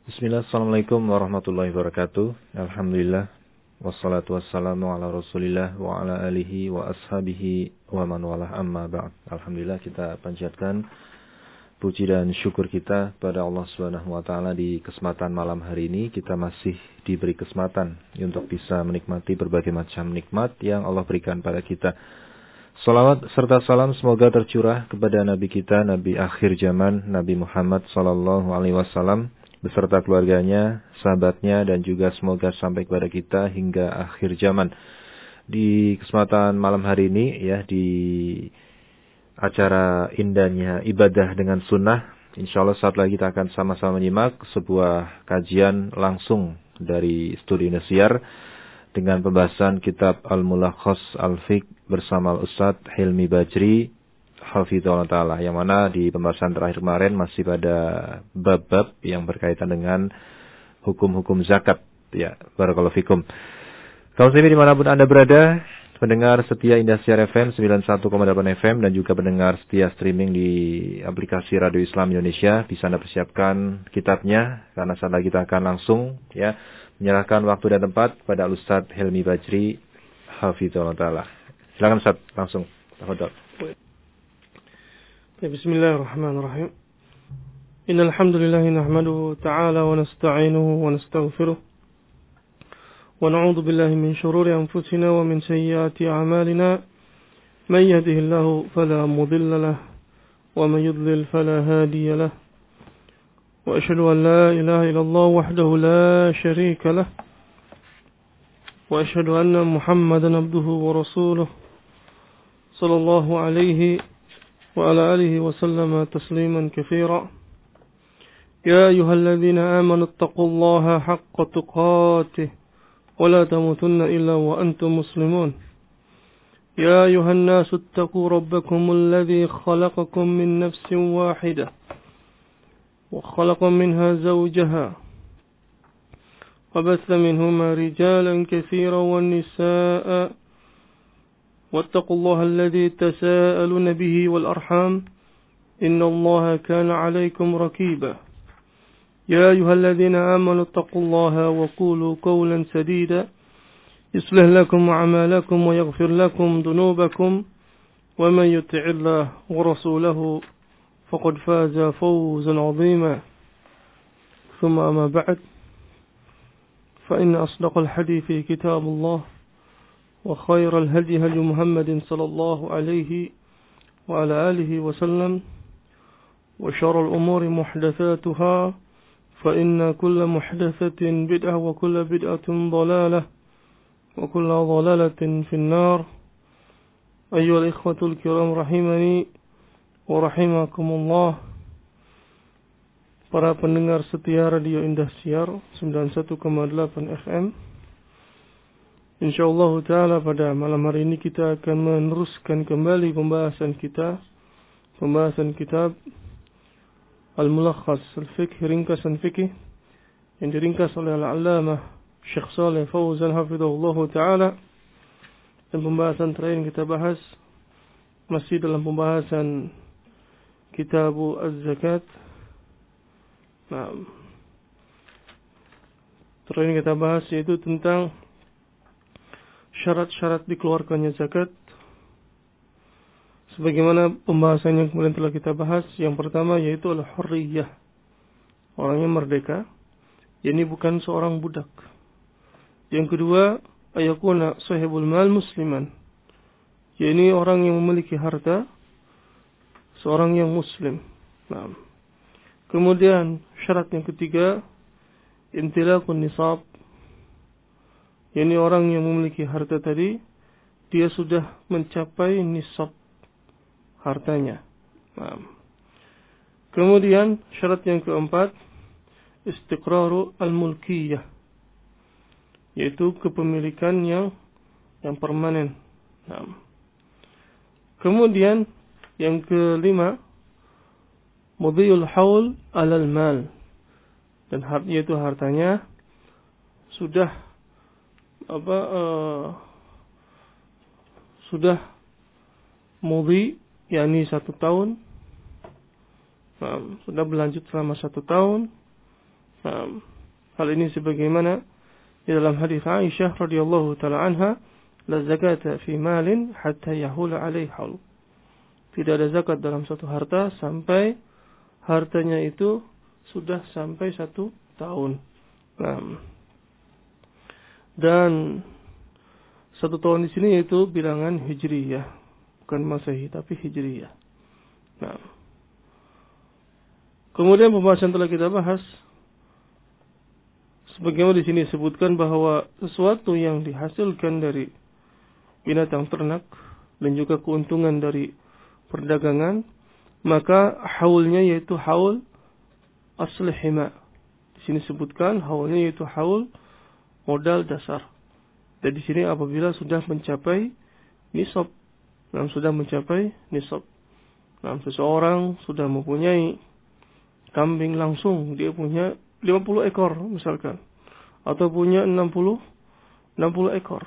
Bismillah, assalamualaikum warahmatullahi wabarakatuh. Alhamdulillah, wassalatu wassalamu ala rasulillah wa ala alihi wa ashabihi wa man walah amma ba'd. Alhamdulillah, kita panjatkan puji dan syukur kita pada Allah Subhanahu wa taala di kesempatan malam hari ini. Kita masih diberi kesempatan untuk bisa menikmati berbagai macam nikmat yang Allah berikan pada kita. Salawat serta salam semoga tercurah kepada Nabi kita, Nabi akhir zaman, Nabi Muhammad sallallahu alaihi wasallam beserta keluarganya, sahabatnya, dan juga semoga sampai kepada kita hingga akhir zaman. Di kesempatan malam hari ini, ya, di acara indahnya ibadah dengan sunnah, insya Allah saat lagi kita akan sama-sama menyimak sebuah kajian langsung dari Studi Indosiar dengan pembahasan kitab Al-Mulakhas Al-Fiqh bersama Ustadz Hilmi Bajri Hafizahullah Ta'ala, yang mana di pembahasan terakhir kemarin masih pada bab-bab yang berkaitan dengan hukum-hukum zakat. Ya, barakallahu fikum. Kaum muslimin dimanapun Anda berada, pendengar setia Indosiar FM 91,8 FM dan juga pendengar setia streaming di aplikasi Radio Islam Indonesia, bisa Anda persiapkan kitabnya karena saat lagi kita akan langsung, ya, menyerahkan waktu dan tempat pada Ustadz Hilmi Bajri Hafizahullah Ta'ala. Silakan Ustadz, langsung. Tafadhol. بسم الله الرحمن الرحيم إن الحمد لله نحمده تعالى ونستعينه ونستغفره ونعوذ بالله من شرور أنفسنا ومن سيئات أعمالنا من يهده الله فلا مضل له ومن يضلل فلا هادي له وأشهد أن لا إله إلا الله وحده لا شريك له وأشهد أن محمدا عبده ورسوله صلى الله عليه وعلى آله وسلم تسليما كثيرا يا أيها الذين آمنوا اتقوا الله حق تقاته ولا تموتن إلا وأنتم مسلمون يا أيها الناس اتقوا ربكم الذي خلقكم من نفس واحدة وخلق منها زوجها وبث منهما رجالا كثيرا والنساء واتقوا الله الذي تساءلون به والأرحام إن الله كان عليكم رقيبا يا أيها الذين آمنوا اتقوا الله وقولوا قولا سديدا يصلح لكم أعمالكم ويغفر لكم ذنوبكم ومن يطع الله ورسوله فقد فاز فوزا عظيما ثم أما بعد فإن أصدق الحديث كتاب الله وخير الهدي هدي محمد صلى الله عليه وعلى آله وسلم وشر الأمور محدثاتها فإن كل محدثة بدعة وكل بدعة ضلالة وكل ضلالة في النار أيها الإخوة الكرام رحمني ورحمكم الله. Para pendengar setia Radio Indosiar 91,8 FM, InsyaAllah ta'ala pada malam hari ini kita akan meneruskan kembali pembahasan kitab Al-Mulakhas Al-Fiqh, ringkasan fikih yang diringkas oleh Al-Allamah Syekh Shalih Fauzan hafizahullah ta'ala. Dan pembahasan terakhir yang kita bahas masih dalam pembahasan kitab Az-Zakat. Nah, terakhir yang kita bahas yaitu tentang syarat-syarat dikeluarkannya zakat. Sebagaimana pembahasan yang kemudian telah kita bahas, yang pertama yaitu al-hurriyah, orangnya merdeka, yakni bukan seorang budak. Yang kedua, ayakuna sahibul mal musliman, yakni orang yang memiliki harta, seorang yang muslim. Nah, kemudian syarat yang ketiga, intilaqun nisab, yakni orang yang memiliki harta tadi, dia sudah mencapai nisab hartanya. Nah. Kemudian syarat yang keempat, istiqraru al-mulkiyah, yaitu kepemilikan yang permanen. Nah. Kemudian yang kelima, mudhiyul haul alal mal, dan yaitu hartanya sudah sudah mudhi, yakni 1 tahun, sudah berlanjut selama 1 tahun Hal ini sebagaimana di dalam hadis Aisyah radhiyallahu taala anha, la zakata fi malin hatta yahula alaihi haul. Tidak ada zakat dalam suatu harta sampai hartanya itu sudah sampai 1 tahun. Dan 1 tahun di sini yaitu bilangan hijriyah, bukan masehi tapi hijriyah. Kemudian pembahasan telah kita bahas, sebagaimana di sini disebutkan bahwa sesuatu yang dihasilkan dari binatang ternak dan juga keuntungan dari perdagangan, maka haulnya yaitu haul asli hima. Di sini disebutkan haulnya yaitu haul modal dasar. Dan di sini apabila sudah mencapai nisab, seseorang sudah mempunyai kambing langsung, dia punya 50 ekor misalkan, atau punya 60 ekor.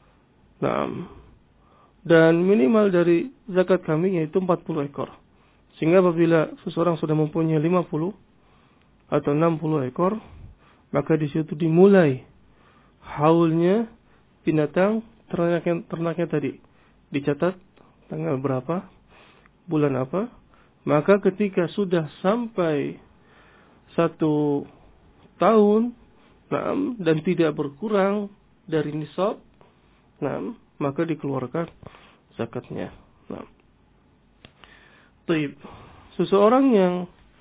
Dan minimal dari zakat kambing yaitu 40 ekor. Sehingga apabila seseorang sudah mempunyai 50 atau 60 ekor, maka di situ dimulai haulnya binatang ternaknya tadi. Dicatat tanggal berapa, bulan apa. Maka ketika sudah sampai 1 tahun dan tidak berkurang dari nisab, maka dikeluarkan zakatnya. Seseorang yang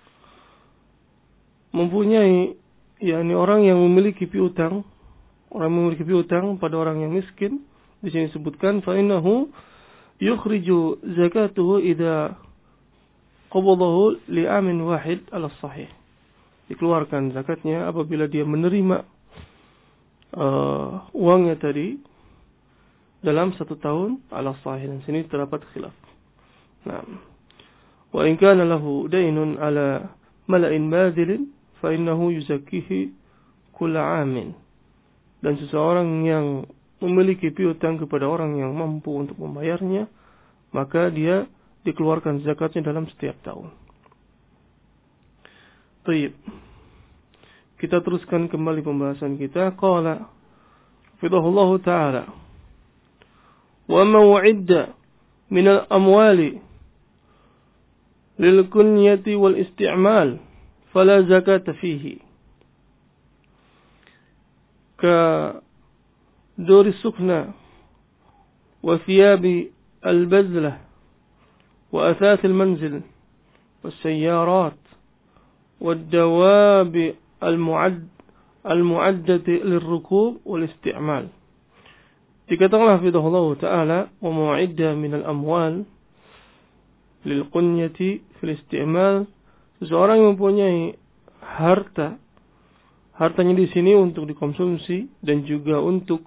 mempunyai, yakni orang yang memiliki piutang, pada orang yang miskin, di sini disebutkan fa innahu yukhriju zakatuhu idza qabadahu li amin wahid ala sahih. Dikeluarkan zakatnya apabila dia menerima uangnya tadi dalam 1 tahun ala sahih. Dan sini terdapat khilaf. Wa in kana lahu daynun ala mala'in badilin fa innahu yuzakkihi kulla amin. Dan seseorang yang memiliki piutang kepada orang yang mampu untuk membayarnya, maka dia dikeluarkan zakatnya dalam setiap tahun. Baik. Kita teruskan kembali pembahasan kita. Qala fidahullahu ta'ala, wa ma wa'idda min al-amwali lil kunyati wal isti'mal fala zakata fihi ka duri sukna wa thiyabi al-bazlah wa athath al-manzil was-sayyarat wad-dawab al-mu'addati lil-rukub wal-isti'mal. Dikatakanlah fidahullahu ta'ala, wa mu'idda min al-amwal lil-qunyati fil-isti'mal. Seseorang yang mempunyai hartanya di sini untuk dikonsumsi dan juga untuk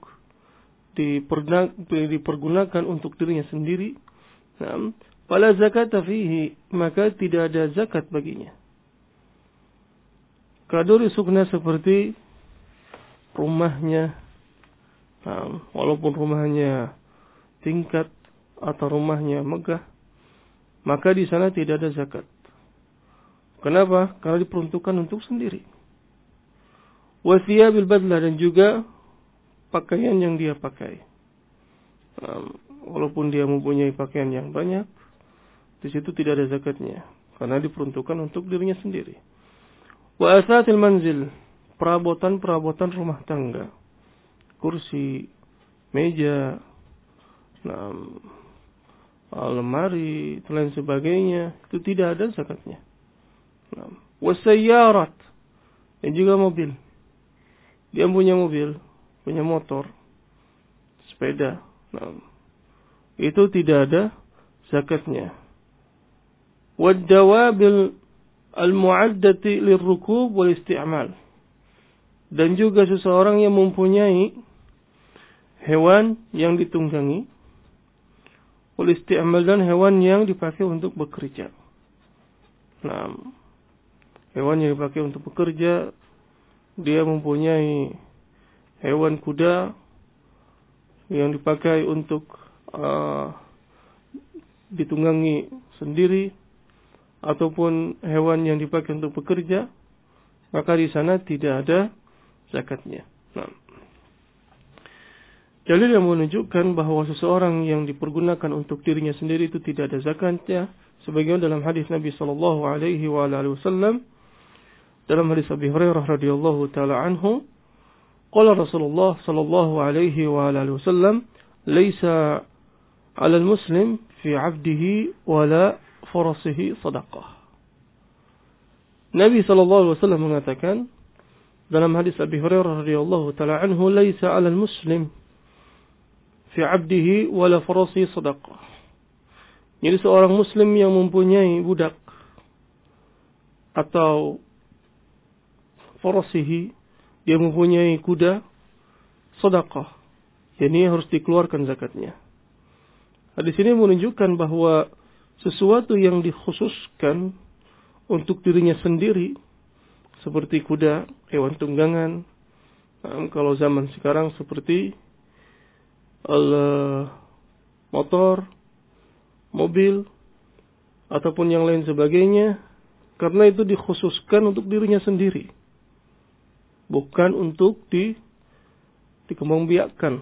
dipergunakan untuk dirinya sendiri. Fala zakata fihi, maka tidak ada zakat baginya. Kaduri sukna seperti rumahnya, walaupun rumahnya tingkat atau rumahnya megah, maka di sana tidak ada zakat. Kenapa? Karena diperuntukkan untuk sendiri. Wathiyabil badlah, dan juga pakaian yang dia pakai. Walaupun dia mempunyai pakaian yang banyak, di situ tidak ada zakatnya, karena diperuntukkan untuk dirinya sendiri. Wa asatil manzil, perabotan rumah tangga, kursi, meja, lemari, dan lain sebagainya, itu tidak ada zakatnya. Wasayyarat, dan juga mobil. Dia punya mobil, punya motor, sepeda, itu tidak ada zakatnya. Wad-dawabil al-mu'addati lirrukub wal isti'mal, dan juga seseorang yang mempunyai hewan yang ditunggangi, wal isti'mal, dan hewan yang dipakai untuk bekerja. Hewan yang dipakai untuk bekerja, dia mempunyai hewan kuda yang dipakai untuk ditunggangi sendiri, ataupun hewan yang dipakai untuk bekerja, maka di sana tidak ada zakatnya. Nah, dalil yang menunjukkan bahwa seseorang yang dipergunakan untuk dirinya sendiri itu tidak ada zakatnya, sebagaimana dalam hadis Nabi sallallahu alaihi wasallam, dalam hadis Abi Hurairah radhiyallahu taala anhu, qala Rasulullah sallallahu alaihi wasallam, "Laisa 'alal muslim fi 'abdihi wala farasihi sadaqah." Nabi sallallahu alaihi wasallam mengatakan dalam hadis Abi Hurairah radhiyallahu taala anhu, "Laisa 'alal muslim fi 'abdihi wala farasihi sadaqah." Jadi seorang muslim yang mempunyai budak atau farasihi, dia mempunyai kuda, sedekah. Ini harus dikeluarkan zakatnya. Hadis ini menunjukkan bahwa sesuatu yang dikhususkan untuk dirinya sendiri, seperti kuda, hewan tunggangan, kalau zaman sekarang seperti motor, mobil, ataupun yang lain sebagainya, karena itu dikhususkan untuk dirinya sendiri, bukan untuk dikembangbiakkan.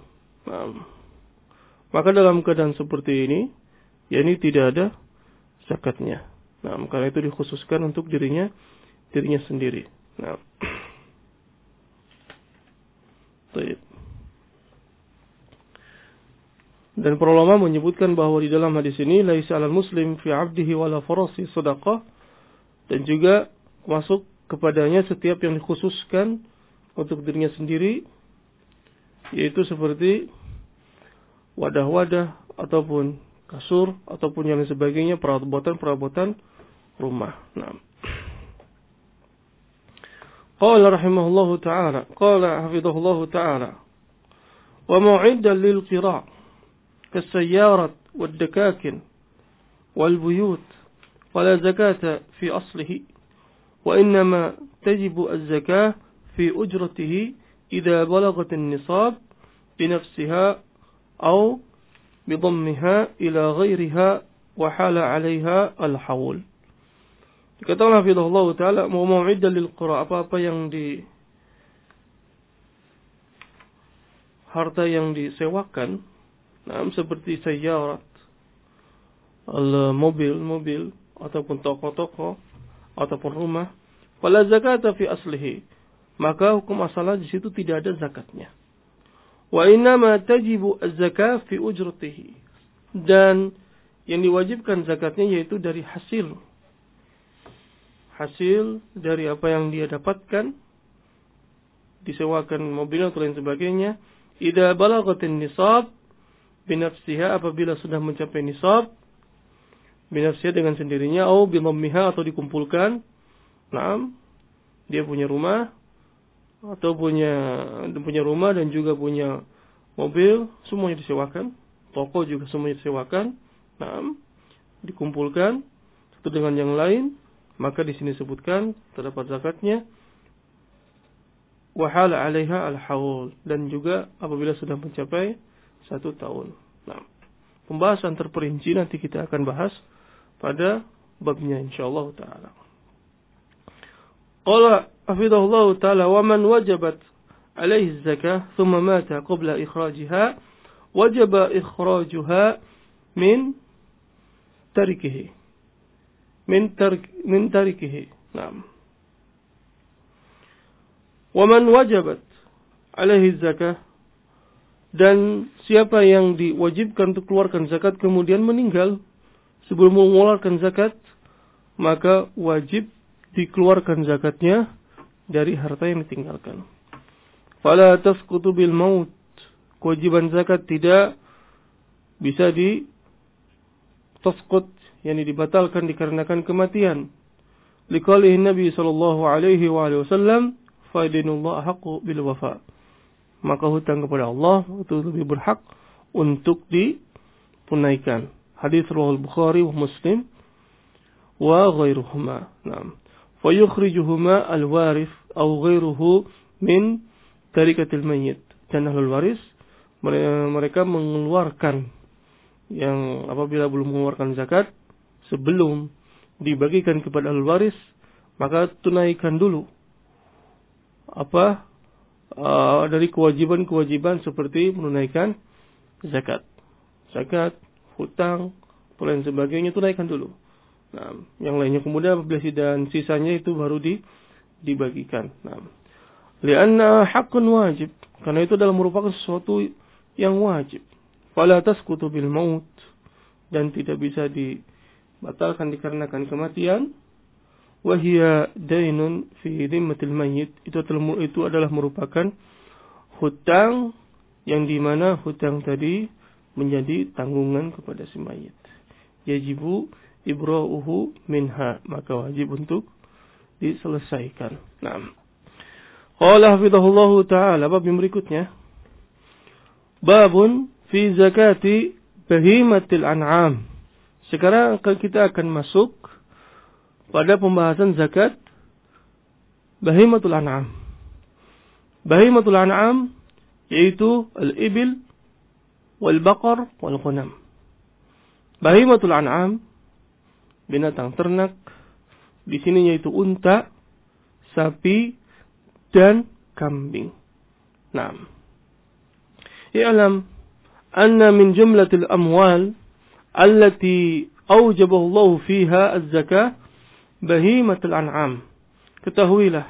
Maka dalam keadaan seperti ini, yakni tidak ada zakatnya. Karena itu dikhususkan untuk dirinya sendiri. Dan para ulama menyebutkan bahwa di dalam hadis ini laisa 'alal muslim fi 'abdihi wala farasi shadaqah, dan juga masuk kepadanya setiap yang dikhususkan untuk dirinya sendiri, yaitu seperti wadah-wadah ataupun kasur ataupun yang lain sebagainya, perabotan rumah. Qala rahimahullahu ta'ala, qala hafidhahullahu ta'ala, wa mu'iddan lil qira' kas-sayyarat wad-dakakin wal buyut fala zakata fi aslihi wa innama tajibu az-zakah fi ujratihi idza balagat an-nisab bi nafsiha aw bi dhammiha ila ghayriha wa hala 'alayha al-hawl. Dikatakan hafizahullah ta'ala, mu'iddan lil qura', apa-apa yang harta yang disewakan, seperti sayyarat, mobil ataupun toko-toko ataupun rumah, fala zakata fi aslihi, maka hukum asalnya di situ tidak ada zakatnya. Wa innama tajibu az-zakah fi ujratihi, dan yang diwajibkan zakatnya yaitu dari hasil dari apa yang dia dapatkan, disewakan mobil atau lain sebagainya, idza balagatin nisab binafsiha, apabila sudah mencapai nisab, binafsiha dengan sendirinya, atau bidhammiha, atau dikumpulkan. Dia punya rumah atau punya rumah dan juga punya mobil, semuanya disewakan, toko juga semuanya disewakan, dikumpulkan satu dengan yang lain, maka di sini disebutkan terdapat zakatnya. Wa hala 'alaiha al-haul, dan juga apabila sudah mencapai 1 tahun. Pembahasan terperinci nanti kita akan bahas pada babnya insyaallah taala. Qala hafidhahullah taala, wa man wajabat 'alaihi az-zakah thumma mata qabla ikhrajiha wajaba ikhrajuha min tarikihi. Min tarikihi. Wa man wajabat 'alaihi az-zakah, dan siapa yang diwajibkan untuk keluarkan zakat kemudian meninggal sebelum mengeluarkan zakat, maka wajib dikeluarkan zakatnya dari harta yang ditinggalkan. Fala tasqutu bil maut, kewajiban zakat tidak bisa tasqut, yakni dibatalkan dikarenakan kematian. Liqaulihi Nabi sallallahu alaihi wasallam, fa dinullah haqqu bil wafa, maka hutang kepada Allah itu lebih berhak untuk ditunaikan. Hadis riwayat Bukhari wa Muslim wa ghairuhuma. Fa yukhrijuhuma al-warith aw ghairuhu min tarikatil mayyit. Dan ahlul waris mereka mengeluarkan yang apabila belum mengeluarkan zakat sebelum dibagikan kepada ahlul waris, maka tunaikan dulu dari kewajiban-kewajiban seperti menunaikan zakat, hutang, dan sebagainya, tunaikan dulu. Nah, yang lainnya kemudian dan sisanya itu baru dibagikan. Nah, lianna haqqun wajib, karena itu adalah merupakan sesuatu yang wajib. Fala tasqutu bil maut, dan tidak bisa dibatalkan dikarenakan kematian. Wa hiya dainun fi dhimmatil mayyit, itu adalah merupakan hutang yang di mana hutang tadi menjadi tanggungan kepada si mayit. Yajibu ibra'uhu minha, maka wajib untuk diselesaikan. Naam. Qala hafizahullahu ta'ala, bab yang berikutnya. Babun fi zakati bahimatil an'am. Sekarang kita akan masuk pada pembahasan zakat bahimatul an'am. Bahimatul an'am yaitu al-ibil wal baqar wal ghanam. Bahimatul an'am, binatang ternak, di sini yaitu unta, sapi dan kambing. Naam. I'lam anna min jumlatil amwal allati awjabahu Allah fiha az-zakah bahimatul an'am. Ketahuilah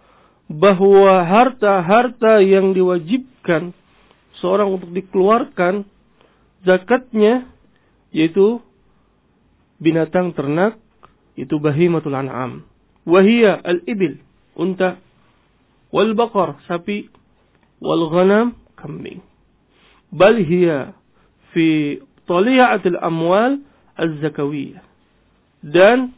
bahwa harta-harta yang diwajibkan seorang untuk dikeluarkan zakatnya yaitu binatang ternak, itu bahimatul an'am. Wahia al-ibil, unta, wal baqar, sapi, wal ghanam, kambing. Bal hiya fi tali'atil amwal az-zakawiyah. Dan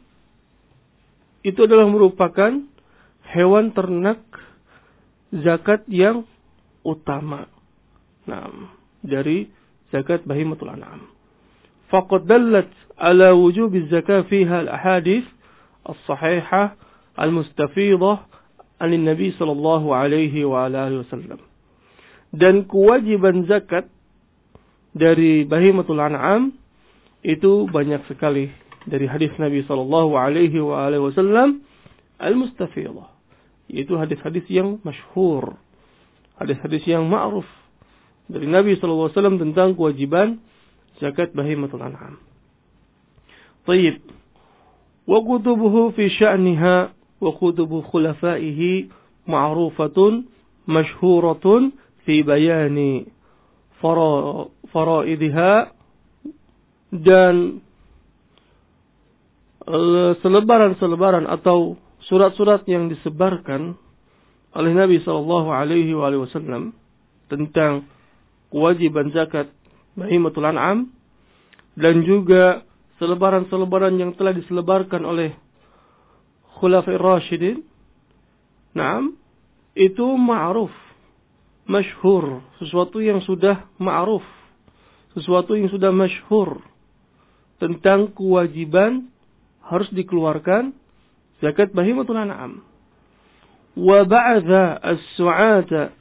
itu adalah merupakan hewan ternak zakat yang utama. Nah, dari zakat bahimatul an'am. Faqad dallat ala wujub az-zakah fiha al-ahadits as-sahihah al-mustafidah an Nabi sallallahu alaihi wa alihi wasallam. Dan kewajiban zakat dari bahimatul an'am itu banyak sekali dari hadis Nabi sallallahu alaihi wa alihi wasallam al-mustafidah, yaitu hadis-hadis yang masyhur, hadis-hadis yang ma'ruf dari Nabi sallallahu alaihi wasallam tentang kewajiban zakat bahimatul an'am. Baik. Wa kutubuhu fi sya'niha wa kutubu khulafaihi ma'rufatun masyhuratun fi bayani faraidha, dan selebaran-selebaran atau surat-surat yang disebarkan oleh Nabi sallallahu alaihi wasallam tentang kewajiban zakat bahimatul an'am, dan juga selebaran-selebaran yang telah diselebarkan oleh Khulafair Rasyidin. Naam, itu ma'ruf, masyhur, sesuatu yang sudah ma'ruf, sesuatu yang sudah masyhur tentang kewajiban harus dikeluarkan zakat bahimatul an'am. Wa ba'atha as-su'ata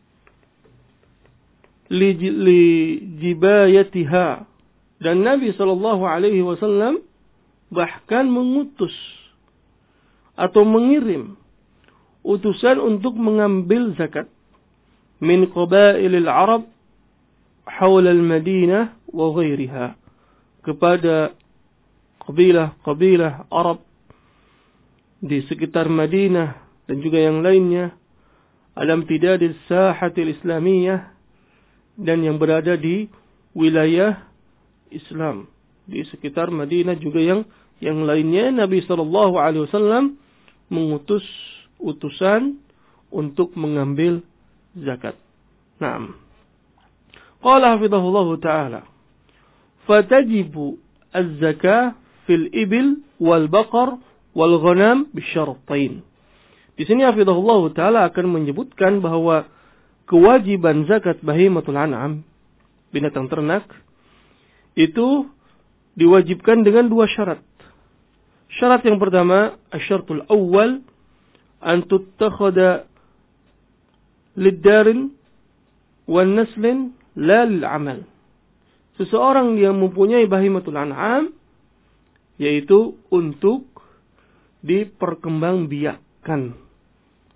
li jibayatiha, dan Nabi sallallahu alaihi wasallam bahkan mengutus atau mengirim utusan untuk mengambil zakat min qabailil Arab hawla al-Madinah wa ghairiha, kepada kabilah-kabilah Arab di sekitar Madinah dan juga yang lainnya, alam tidadil sahatil islamiyah, dan yang berada di wilayah Islam di sekitar Madinah juga yang lainnya. Nabi sallallahu alaihi wasallam mengutus utusan untuk mengambil zakat. Naam. Qala hafizahullahu ta'ala, fatajibu az-zakah fil ibil wal baqar wal ghanam bisyartain. Di sini hafizahullahu ta'ala akan menyebutkan bahwa kewajiban zakat bahimatul an'am, binatang ternak, itu diwajibkan dengan dua syarat. Syarat yang pertama, asyaratul awal, an tuttakhada lid-darin wan naslin la lil amal. Seseorang yang mempunyai bahimatul an'am, yaitu untuk diperkembangbiakkan,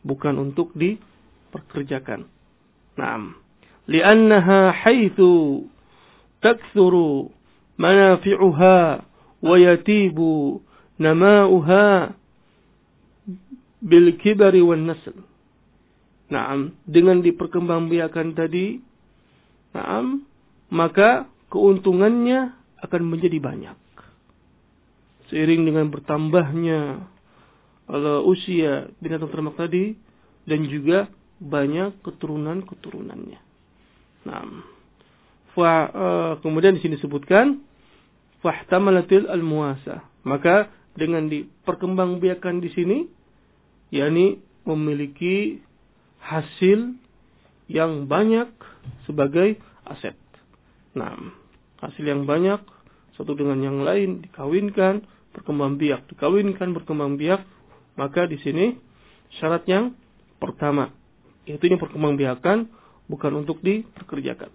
bukan untuk diperkerjakan. Naam. Li'annaha haitsu takthuru manafi'uha wa yatibu nama'uha bil kibari wan nasl. Naam, dengan diperkembangbiakan tadi, naam, maka keuntungannya akan menjadi banyak. Seiring dengan bertambahnya usia binatang ternak tadi dan juga banyak keturunan-keturunannya. Naam. Kemudian di sini disebutkan fahtamalatil almuasa. Maka dengan diperkembangbiakan di sini, yakni memiliki hasil yang banyak sebagai aset. Nah, hasil yang banyak satu dengan yang lain dikawinkan, berkembang biak, dikawinkan, berkembang biak. Maka di sini syarat yang pertama, yaitu yang perkembangbiakan bukan untuk diperkerjakan.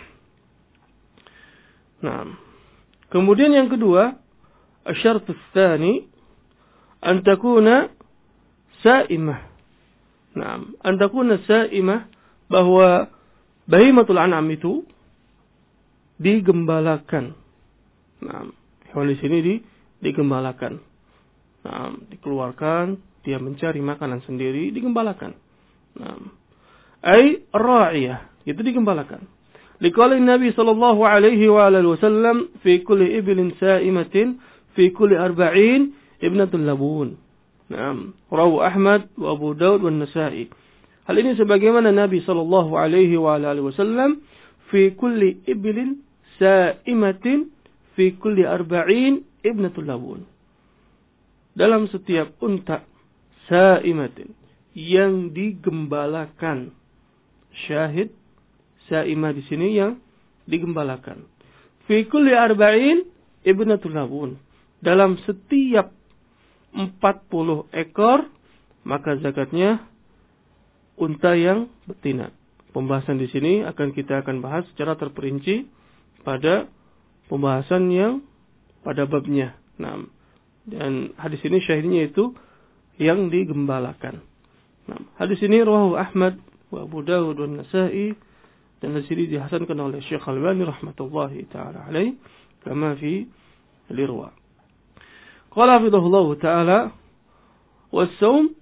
Nah, kemudian yang kedua, asy-syartus tsani an takuna sa'imah. Nah, an takuna sa'imah, bahwa bahimatul an'am itu digembalakan. Nah, hewan di sini digembalakan. Nah, dikeluarkan, dia mencari makanan sendiri, digembalakan. Nah, ai ra'iyah, itu digembalakan. Liqauli Nabi sallallahu alaihi wa alihi wasallam fi kulli iblin sa'imatin fi kulli 40 ibnatul labun. Naam, rawahu Ahmad wa Abu Daud dan Nasa'i. Hal ini sebagaimana Nabi sallallahu alaihi wa alihi wasallam fi kulli iblin sa'imatin fi kulli 40 ibnatul labun. Dalam setiap unta sa'imatin yang digembalakan. Syahid sa'imah di sini yang digembalakan. Fi kulli 40 ibnatul labun. Dalam setiap 40 ekor, maka zakatnya unta yang betina. Pembahasan di sini kita akan bahas secara terperinci pada pembahasan yang pada babnya. Nah, dan hadis ini syahidnya itu yang digembalakan. Nah, hadis ini rawahu Ahmad wa Abu Dawud dan Nasa'i, dan hadis ini dihasankan oleh Syekh Al-Albani rahmatullahi taala alaih kama fi al-Irwa. Qala hafidhahullah taala was-sawm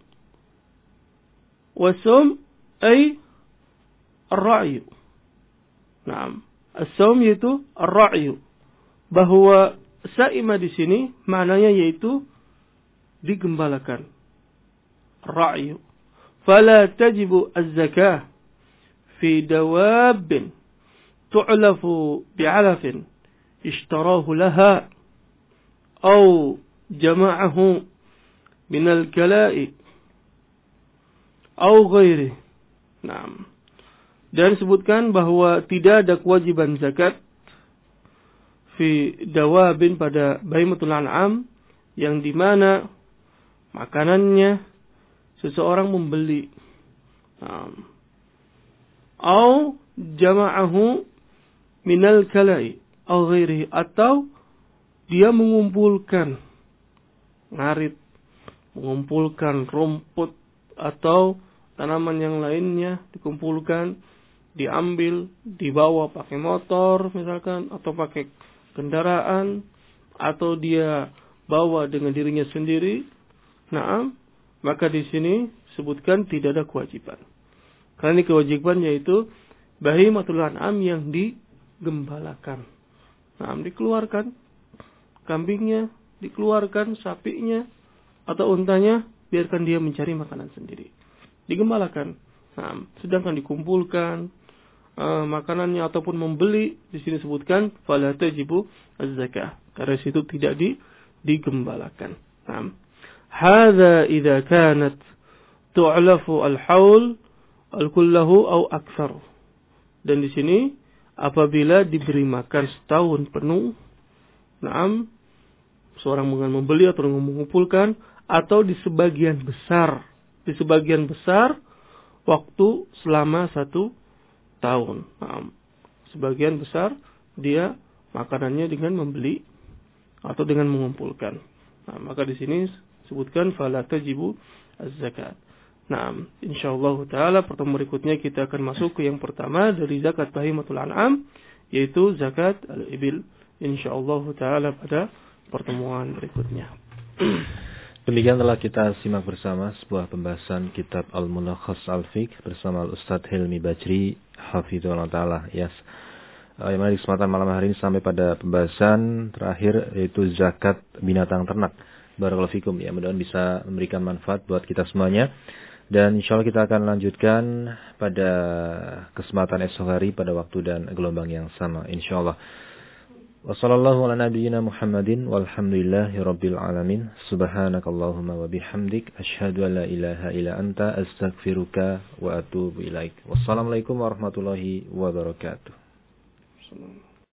ay ar-ra'y. Naam, as-sawm yaitu ar-ra'y, bahwa sa'imah di sini maknanya yaitu digembalakan. Ra'y. Fala tajibu az-zakah fi dawabin tu'lafu bi'alafin ishtarahu laha aw jama'ahu min al-kala'i aw ghairi. Naam. Dan sebutkan bahwa tidak ada kewajiban zakat fi dawabin pada bahimatul an'am yang dimana makanannya seseorang membeli. Au jama'ahu minal kalai au ghairihi, atau dia mengumpulkan ngarit, mengumpulkan rumput atau tanaman yang lainnya, dikumpulkan, diambil, dibawa pakai motor misalkan, atau pakai kendaraan, atau dia bawa dengan dirinya sendiri. Naam, maka di sini sebutkan tidak ada kewajiban. Karena ini kewajiban yaitu bahimatul an'am yang digembalakan. Naam, dikeluarkan kambingnya, dikeluarkan sapinya atau untanya, biarkan dia mencari makanan sendiri. Digembalakan. Naam, sedangkan dikumpulkan makanannya ataupun membeli, di sini sebutkan fala tajibu az-zakah, karena situ tidak digembalakan. Naam. Hadza idza kanat tu'lafu al-haul al-kullahu aw aktsar. Dan di sini apabila diberi makan setahun penuh, naam, seorang membeli atau mengumpulkan, atau di sebagian besar waktu selama 1 tahun. Nah, sebagian besar dia makanannya dengan membeli atau dengan mengumpulkan. Nah, maka di sini sebutkan fala tajibu az-zakat. Nah, insyaallah taala pertemuan berikutnya kita akan masuk ke yang pertama dari zakat bahimatul an'am, yaitu zakat al-ibil. Insyaallah taala pada pertemuan berikutnya. Demikian telah kita simak bersama sebuah pembahasan kitab Al-Mulakhas Al-Fiqh bersama Al-Ustadz Hilmi Bajri hafizahullah taala. Yes. Yang di kesempatan malam hari ini sampai pada pembahasan terakhir, yaitu zakat binatang ternak. Barakallahu fikum, ya, mudah-mudahan bisa memberikan manfaat buat kita semuanya. Dan insyaallah kita akan lanjutkan pada kesempatan esok hari pada waktu dan gelombang yang sama insyaallah. Wassallallahu ala nabiyyina Muhammadin walhamdulillahi rabbil alamin. Subhanakallahumma wa bihamdik asyhadu an la ilaha illa anta astaghfiruka wa atubu ilaik. Wassalamualaikum warahmatullahi wabarakatuh.